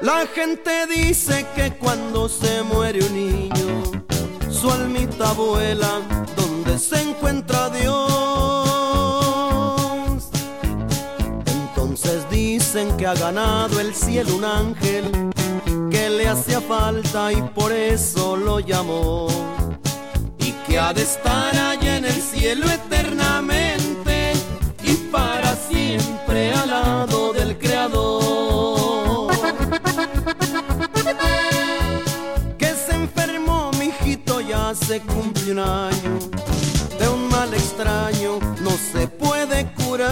La gente dice que cuando se muere un niño, su almita vuela donde se encuentra Dios. Entonces dicen que ha ganado el cielo un ángel que le hacía falta y por eso lo llamó, y que ha de estar allá en el cielo eternamente y para siempre al lado del Creador. Que se enfermó mi hijito, ya se cumplió un año, de un mal extraño no se puede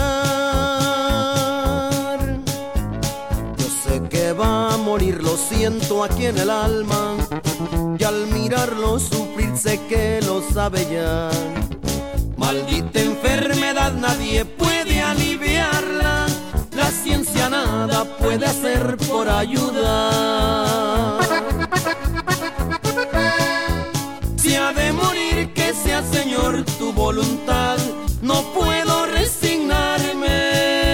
curar. Yo sé que va a morir, lo siento aquí en el alma, y al mirarlo sufrir sé que lo sabe ya. Maldita enfermedad, nadie puede aliviarla, la ciencia nada puede hacer por ayudar. Si ha de morir, que sea Señor tu voluntad, no puedo resignarme,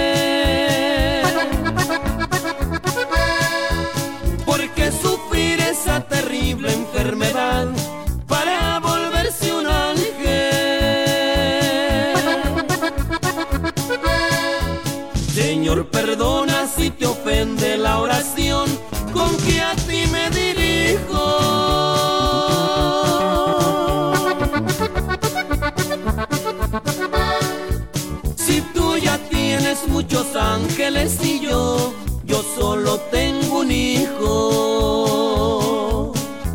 porque sufrir esa terrible enfermedad para volverse un ángel. Señor, perdona si te ofende la oración con que a ti me dirijo. Si tú ya tienes muchos ángeles y yo solo tengo un hijo.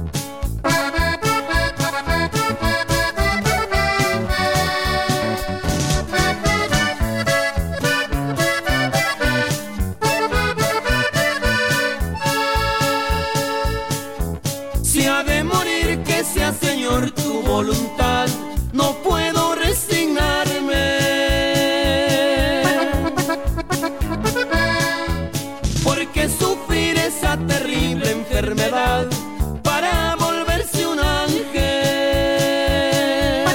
Si ha de morir, que sea Señor tu voluntad, no puedo resignarme, porque sufrir esa terrible enfermedad para volverse un ángel.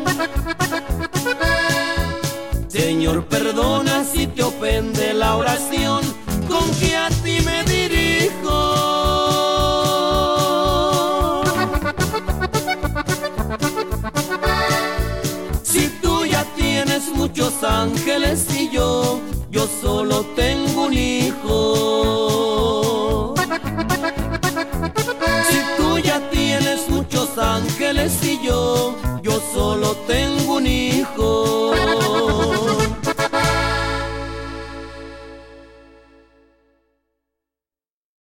Señor, perdona si te ofende la oración con que a ti me dirijo. Muchos ángeles y yo solo tengo un hijo. Si tú ya tienes muchos ángeles y yo